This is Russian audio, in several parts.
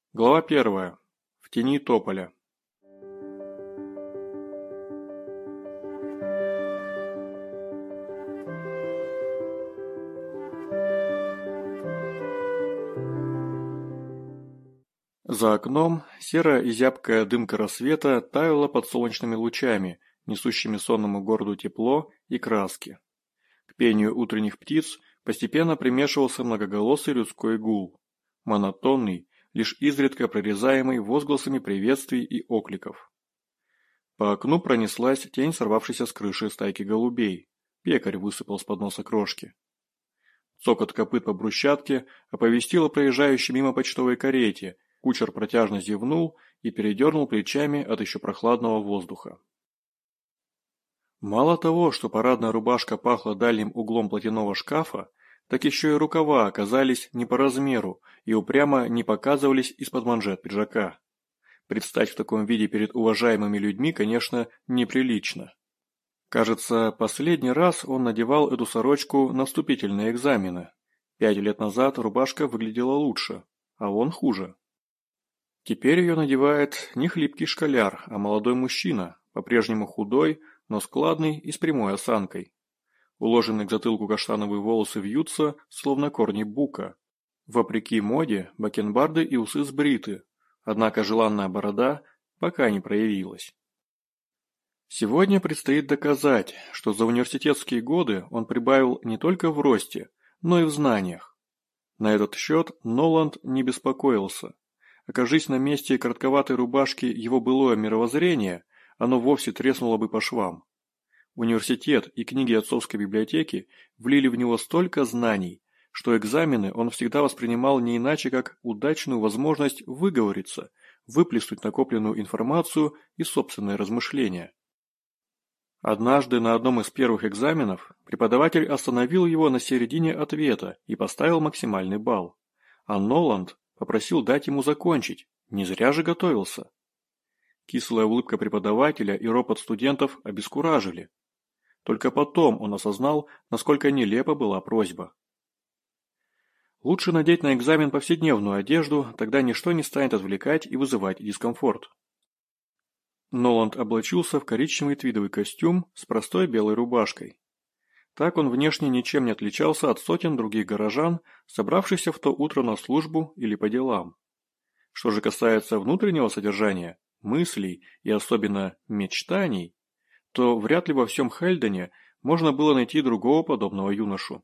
Глава 1. В тени тополя. За окном серая и зябкая дымка рассвета таяла под солнечными лучами, несущими сонному городу тепло и краски. К пению утренних птиц постепенно примешивался многоголосый людской гул, монотонный, лишь изредка прорезаемый возгласами приветствий и окликов. По окну пронеслась тень сорвавшейся с крыши стайки голубей. Пекарь высыпал с подноса крошки. Цокот копыт по брусчатке оповестил о проезжающей мимо почтовой карете. Кучер протяжно зевнул и передернул плечами от еще прохладного воздуха. Мало того, что парадная рубашка пахла дальним углом платяного шкафа, так еще и рукава оказались не по размеру и упрямо не показывались из-под манжет пиджака. Предстать в таком виде перед уважаемыми людьми, конечно, неприлично. Кажется, последний раз он надевал эту сорочку на вступительные экзамены. 5 лет назад рубашка выглядела лучше, а он хуже. Теперь ее надевает не хлипкий школяр, а молодой мужчина, по-прежнему худой, но складный и с прямой осанкой. Уложенные к затылку каштановые волосы вьются, словно корни бука. Вопреки моде, бакенбарды и усы сбриты, однако желанная борода пока не проявилась. Сегодня предстоит доказать, что за университетские годы он прибавил не только в росте, но и в знаниях. На этот счет Ноланд не беспокоился. Окажись на месте коротковатой рубашки его былое мировоззрение, оно вовсе треснуло бы по швам. Университет и книги отцовской библиотеки влили в него столько знаний, что экзамены он всегда воспринимал не иначе, как удачную возможность выговориться, выплеснуть накопленную информацию и собственные размышления. Однажды на одном из первых экзаменов преподаватель остановил его на середине ответа и поставил максимальный балл, а Ноланд попросил дать ему закончить, не зря же готовился. Кислая улыбка преподавателя и ропот студентов обескуражили. Только потом он осознал, насколько нелепа была просьба. Лучше надеть на экзамен повседневную одежду, тогда ничто не станет отвлекать и вызывать дискомфорт. Ноланд облачился в коричневый твидовый костюм с простой белой рубашкой. Так он внешне ничем не отличался от сотен других горожан, собравшихся в то утро на службу или по делам. Что же касается внутреннего содержания, мыслей и особенно мечтаний, то вряд ли во всем Хельдене можно было найти другого подобного юношу.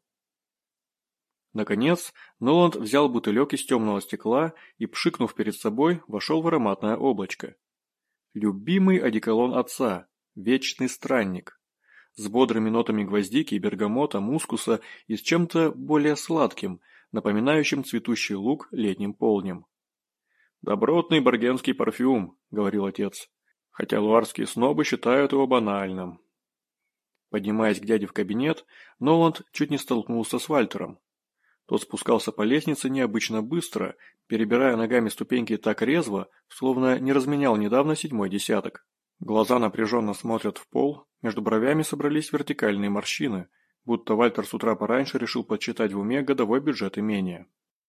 Наконец, Ноланд взял бутылек из темного стекла и, пшикнув перед собой, вошел в ароматное облачко. Любимый одеколон отца, вечный странник, с бодрыми нотами гвоздики, бергамота, мускуса и с чем-то более сладким, напоминающим цветущий луг летним полднем. «Добротный боргенский парфюм», — говорил отец, хотя луарские снобы считают его банальным. Поднимаясь к дяде в кабинет, Ноланд чуть не столкнулся с Вальтером. Тот спускался по лестнице необычно быстро, перебирая ногами ступеньки так резво, словно не разменял недавно 7-й десяток. Глаза напряженно смотрят в пол, между бровями собрались вертикальные морщины, будто Вальтер с утра пораньше решил подсчитать в уме годовой бюджет имения.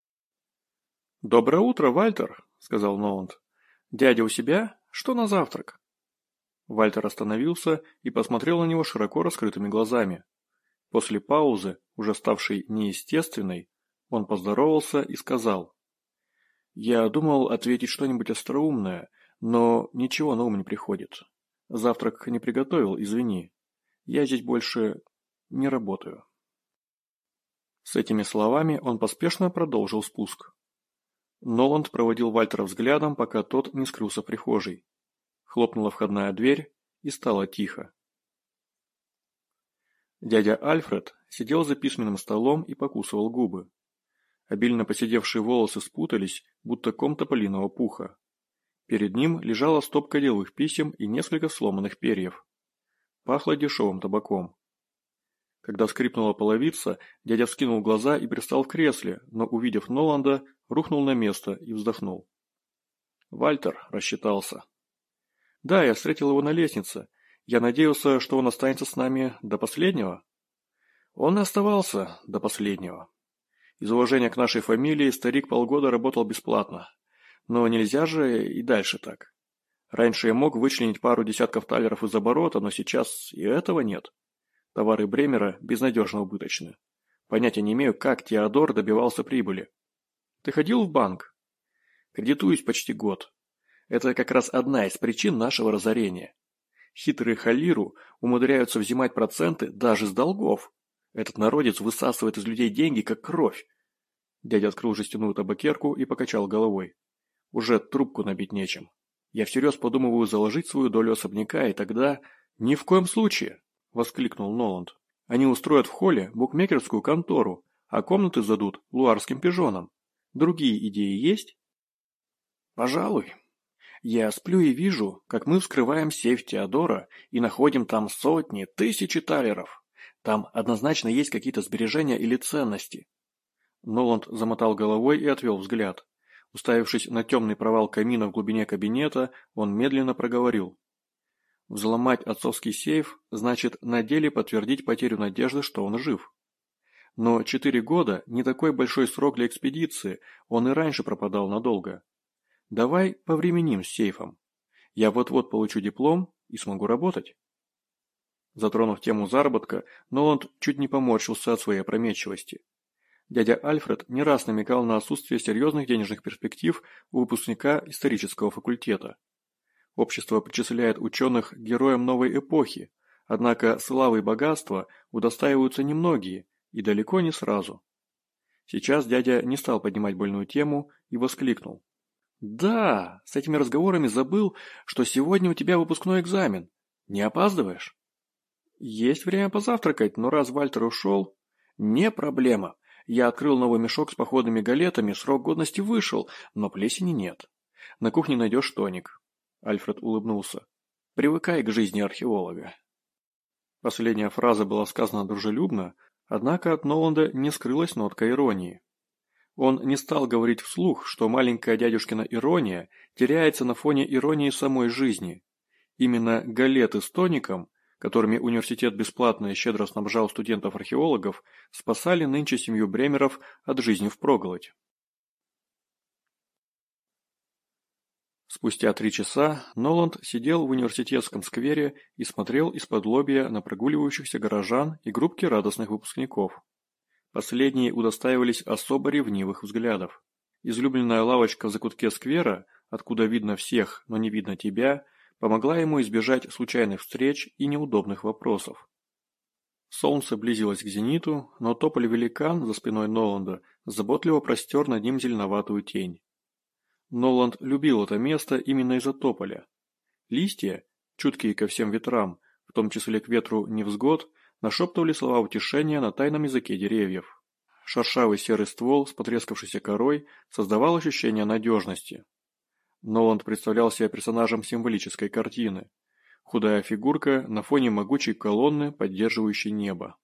«Доброе утро, Вальтер», — сказал Ноланд. «Дядя у себя? Что на завтрак?» Вальтер остановился и посмотрел на него широко раскрытыми глазами. После паузы, уже ставшей неестественной, он поздоровался и сказал: «Я думал ответить что-нибудь остроумное, но ничего на ум не приходит. Завтрак не приготовил, извини. Я здесь больше не работаю». С этими словами он поспешно продолжил спуск. Ноланд проводил Вальтера взглядом, пока тот не скрылся в прихожей. Хлопнула входная дверь, и стало тихо. Дядя Альфред сидел за письменным столом и покусывал губы. Обильно поседевшие волосы спутались, будто ком тополиного пуха. Перед ним лежала стопка деловых писем и несколько сломанных перьев. Пахло дешевым табаком. Когда скрипнула половица, дядя вскинул глаза и пристал в кресле, но, увидев Ноланда, рухнул на место и вздохнул. Вальтер рассчитался. «Да, я встретил его на лестнице. Я надеялся, что он останется с нами до последнего». Он и оставался до последнего. Из уважения к нашей фамилии старик полгода работал бесплатно. Но нельзя же и дальше так. Раньше я мог вычленить пару десятков талеров из оборота, но сейчас и этого нет. Товары Бремера безнадежно убыточны. Понятия не имею, как Теодор добивался прибыли. Ты ходил в банк? Кредитуюсь почти год. Это как раз одна из причин нашего разорения. Хитрые халиру умудряются взимать проценты даже с долгов. Этот народец высасывает из людей деньги, как кровь. Дядя открыл жестяную табакерку и покачал головой. Уже трубку набить нечем. Я всерьез подумываю заложить свою долю особняка, и тогда... Ни в коем случае! Воскликнул Ноланд. Они устроят в холле букмекерскую контору, а комнаты сдадут луарским пижонам. Другие идеи есть? Пожалуй. Я сплю и вижу, как мы вскрываем сейф Теодора и находим там сотни, тысячи талеров. Там однозначно есть какие-то сбережения или ценности. Ноланд замотал головой и отвел взгляд. Уставившись на темный провал камина в глубине кабинета, он медленно проговорил. Взломать отцовский сейф значит на деле подтвердить потерю надежды, что он жив. Но 4 года не такой большой срок для экспедиции, он и раньше пропадал надолго. Давай повременим с сейфом. Я вот-вот получу диплом и смогу работать. Затронув тему заработка, Ноланд чуть не поморщился от своей опрометчивости. Дядя Альфред не раз намекал на отсутствие серьезных денежных перспектив у выпускника исторического факультета. Общество причисляет ученых к героям новой эпохи, однако славы и богатства удостаиваются немногие и далеко не сразу. Сейчас дядя не стал поднимать больную тему и воскликнул. «Да, с этими разговорами забыл, что сегодня у тебя выпускной экзамен. Не опаздываешь?» «Есть время позавтракать, но раз Вальтер ушел...» «Не проблема. Я открыл новый мешок с походными галетами, срок годности вышел, но плесени нет. На кухне найдешь тоник». Альфред улыбнулся. «Привыкай к жизни археолога». Последняя фраза была сказана дружелюбно, однако от Ноланда не скрылась нотка иронии. Он не стал говорить вслух, что маленькая дядюшкина ирония теряется на фоне иронии самой жизни. Именно галеты с тоником, которыми университет бесплатно и щедро снабжал студентов-археологов, спасали нынче семью Бремеров от жизни впроголодь. Спустя 3 часа Ноланд сидел в университетском сквере и смотрел из-под-лобья на прогуливающихся горожан и группки радостных выпускников. Последние удостаивались особо ревнивых взглядов. Излюбленная лавочка в закутке сквера, откуда видно всех, но не видно тебя, помогла ему избежать случайных встреч и неудобных вопросов. Солнце близилось к зениту, но тополь-великан за спиной Ноланда заботливо простер над ним зеленоватую тень. Ноланд любил это место именно из-за тополя. Листья, чуткие ко всем ветрам, в том числе к ветру невзгод, нашептывали слова утешения на тайном языке деревьев. Шершавый серый ствол с потрескавшейся корой создавал ощущение надежности. Ноланд представлял себя персонажем символической картины. Худая фигурка на фоне могучей колонны, поддерживающей небо.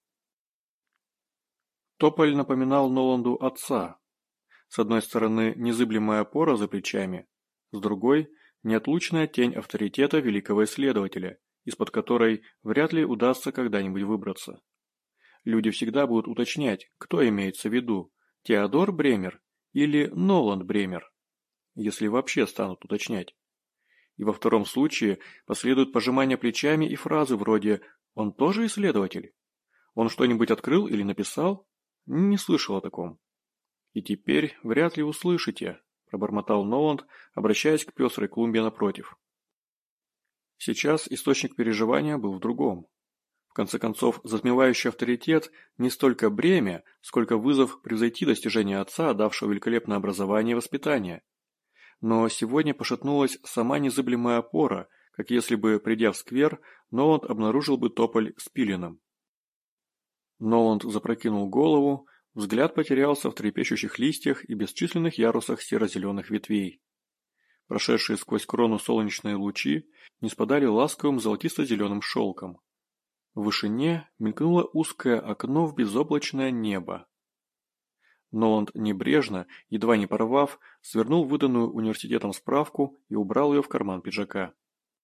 Тополь напоминал Ноланду отца. С одной стороны, незыблемая опора за плечами, с другой – неотлучная тень авторитета великого исследователя, из-под которой вряд ли удастся когда-нибудь выбраться. Люди всегда будут уточнять, кто имеется в виду – Теодор Бремер или Ноланд Бремер, если вообще станут уточнять. И во втором случае последует пожимание плечами и фразы вроде «Он тоже исследователь? Он что-нибудь открыл или написал? Не слышал о таком». «И теперь вряд ли услышите», – пробормотал Ноланд, обращаясь к пестрой клумбе напротив. Сейчас источник переживания был в другом. В конце концов, затмевающий авторитет не столько бремя, сколько вызов превзойти достижения отца, давшего великолепное образование и воспитание. Но сегодня пошатнулась сама незыблемая опора, как если бы, придя в сквер, Ноланд обнаружил бы тополь спиленным. Ноланд запрокинул голову, взгляд потерялся в трепещущих листьях и бесчисленных ярусах серо-зеленых ветвей. Прошедшие сквозь крону солнечные лучи не спадали ласковым золотисто-зеленым шелком. В вышине мелькнуло узкое окно в безоблачное небо. Ноланд небрежно, едва не порвав, свернул выданную университетом справку и убрал ее в карман пиджака.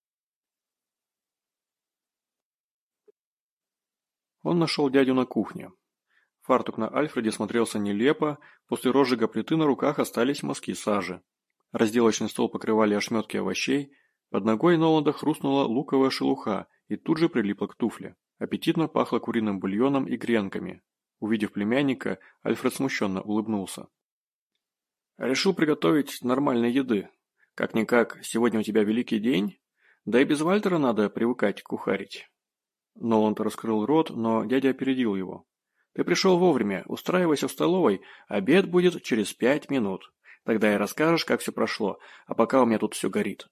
Он нашел дядю на кухне. Фартук на Альфреде смотрелся нелепо, после розжига плиты на руках остались мазки сажи. Разделочный стол покрывали ошметки овощей, под ногой Ноланда хрустнула луковая шелуха и тут же прилипла к туфле. Аппетитно пахло куриным бульоном и гренками. Увидев племянника, Альфред смущенно улыбнулся. «Решил приготовить нормальной еды. Как-никак, сегодня у тебя великий день, да и без Вальтера надо привыкать кухарить». Ноланд раскрыл рот, но дядя опередил его. «Ты пришел вовремя, устраивайся в столовой, обед будет через 5 минут. Тогда и расскажешь, как все прошло, а пока у меня тут все горит».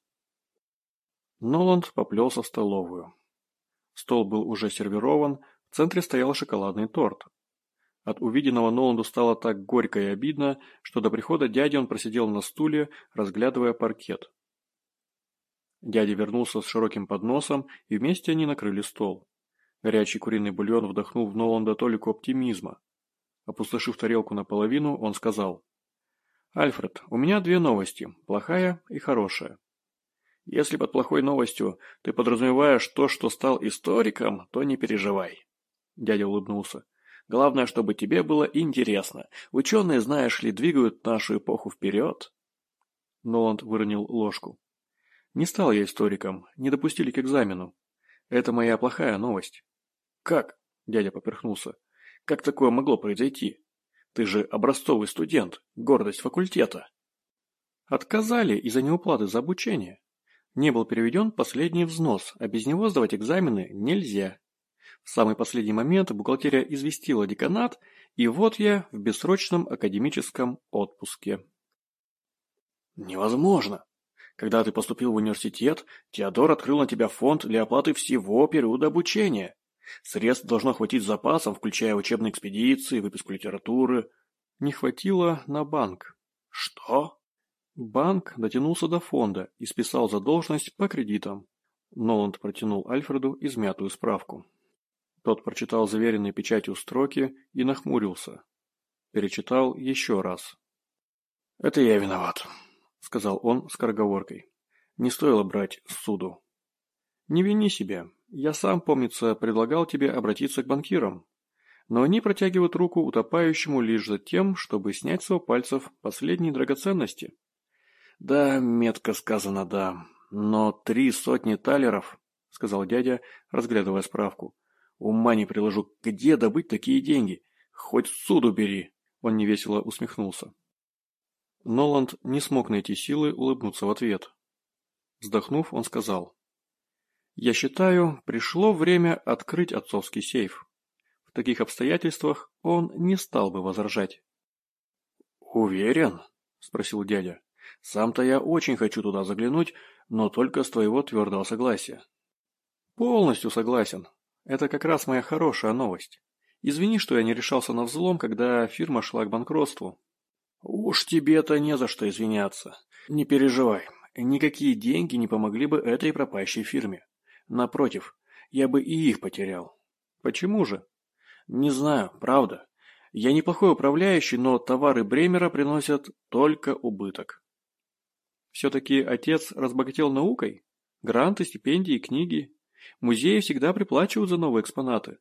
Ноланд поплелся в столовую. Стол был уже сервирован, в центре стоял шоколадный торт. От увиденного Ноланду стало так горько и обидно, что до прихода дяди он просидел на стуле, разглядывая паркет. Дядя вернулся с широким подносом, и вместе они накрыли стол. Горячий куриный бульон вдохнул в Ноланда толику оптимизма. Опустошив тарелку наполовину, он сказал: «Альфред, у меня 2 новости, плохая и хорошая. Если под плохой новостью ты подразумеваешь то, что стал историком, то не переживай». Дядя улыбнулся. «Главное, чтобы тебе было интересно. Ученые, знаешь ли, двигают нашу эпоху вперед». Ноланд выронил ложку. «Не стал я историком, не допустили к экзамену. Это моя плохая новость». «Как?» – дядя поперхнулся. «Как такое могло произойти? Ты же образцовый студент, гордость факультета». «Отказали из-за неуплаты за обучение. Не был переведен последний взнос, а без него сдавать экзамены нельзя. В самый последний момент бухгалтерия известила деканат, и вот я в бессрочном академическом отпуске». «Невозможно. Когда ты поступил в университет, Теодор открыл на тебя фонд для оплаты всего периода обучения. Средств должно хватить с запасом, включая учебные экспедиции, выписку литературы». «Не хватило на банк». «Что?» Банк дотянулся до фонда и списал задолженность по кредитам. Ноланд протянул Альфреду измятую справку. Тот прочитал заверенные печатью строки и нахмурился. Перечитал еще раз. «Это я виноват», — сказал он скороговоркой. «Не стоило брать ссуду». «Не вини себя. Я сам, помнится, предлагал тебе обратиться к банкирам. Но они протягивают руку утопающему лишь за тем, чтобы снять с его пальцев последние драгоценности». «Да, метко сказано, да. Но 300 талеров», — сказал дядя, разглядывая справку. «Ума не приложу, где добыть такие деньги? Хоть суду бери!» Он невесело усмехнулся. Ноланд не смог найти силы улыбнуться в ответ. Вздохнув, он сказал: «Я считаю, пришло время открыть отцовский сейф. В таких обстоятельствах он не стал бы возражать». «Уверен?» – спросил дядя. «Сам-то я очень хочу туда заглянуть, но только с твоего твердого согласия». «Полностью согласен. Это как раз моя хорошая новость. Извини, что я не решался на взлом, когда фирма шла к банкротству». «Уж тебе-то не за что извиняться. Не переживай, никакие деньги не помогли бы этой пропащей фирме. Напротив, я бы и их потерял». «Почему же?» «Не знаю, правда. Я неплохой управляющий, но товары Бремера приносят только убыток». «Все-таки отец разбогател наукой? Гранты, стипендии, книги. Музеи всегда приплачивают за новые экспонаты».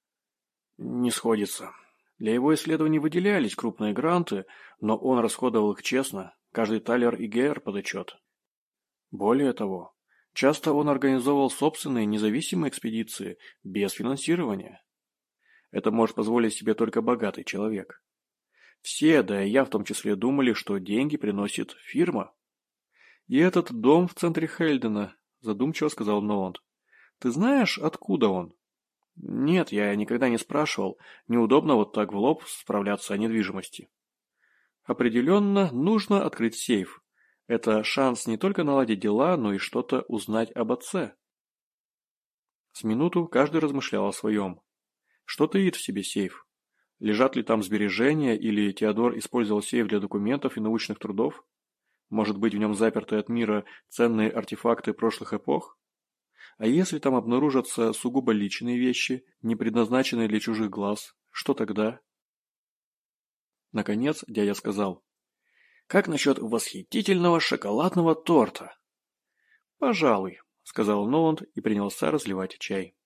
«Не сходится. Для его исследований выделялись крупные гранты, но он расходовал их честно, каждый талер и геэр под отчет. Более того, часто он организовывал собственные независимые экспедиции без финансирования. Это может позволить себе только богатый человек. Все, да и я в том числе, думали, что деньги приносит фирма». «И этот дом в центре Хельдена», – задумчиво сказал Ноланд. «Ты знаешь, откуда он?» «Нет, я никогда не спрашивал. Неудобно вот так в лоб справляться о недвижимости». «Определенно нужно открыть сейф. Это шанс не только наладить дела, но и что-то узнать об отце». С минуту каждый размышлял о своем. Что таит в себе сейф? Лежат ли там сбережения, или Теодор использовал сейф для документов и научных трудов? Может быть, в нем заперты от мира ценные артефакты прошлых эпох? А если там обнаружатся сугубо личные вещи, не предназначенные для чужих глаз, что тогда? Наконец дядя сказал: «Как насчет восхитительного шоколадного торта?» «Пожалуй», — сказал Ноланд и принялся разливать чай.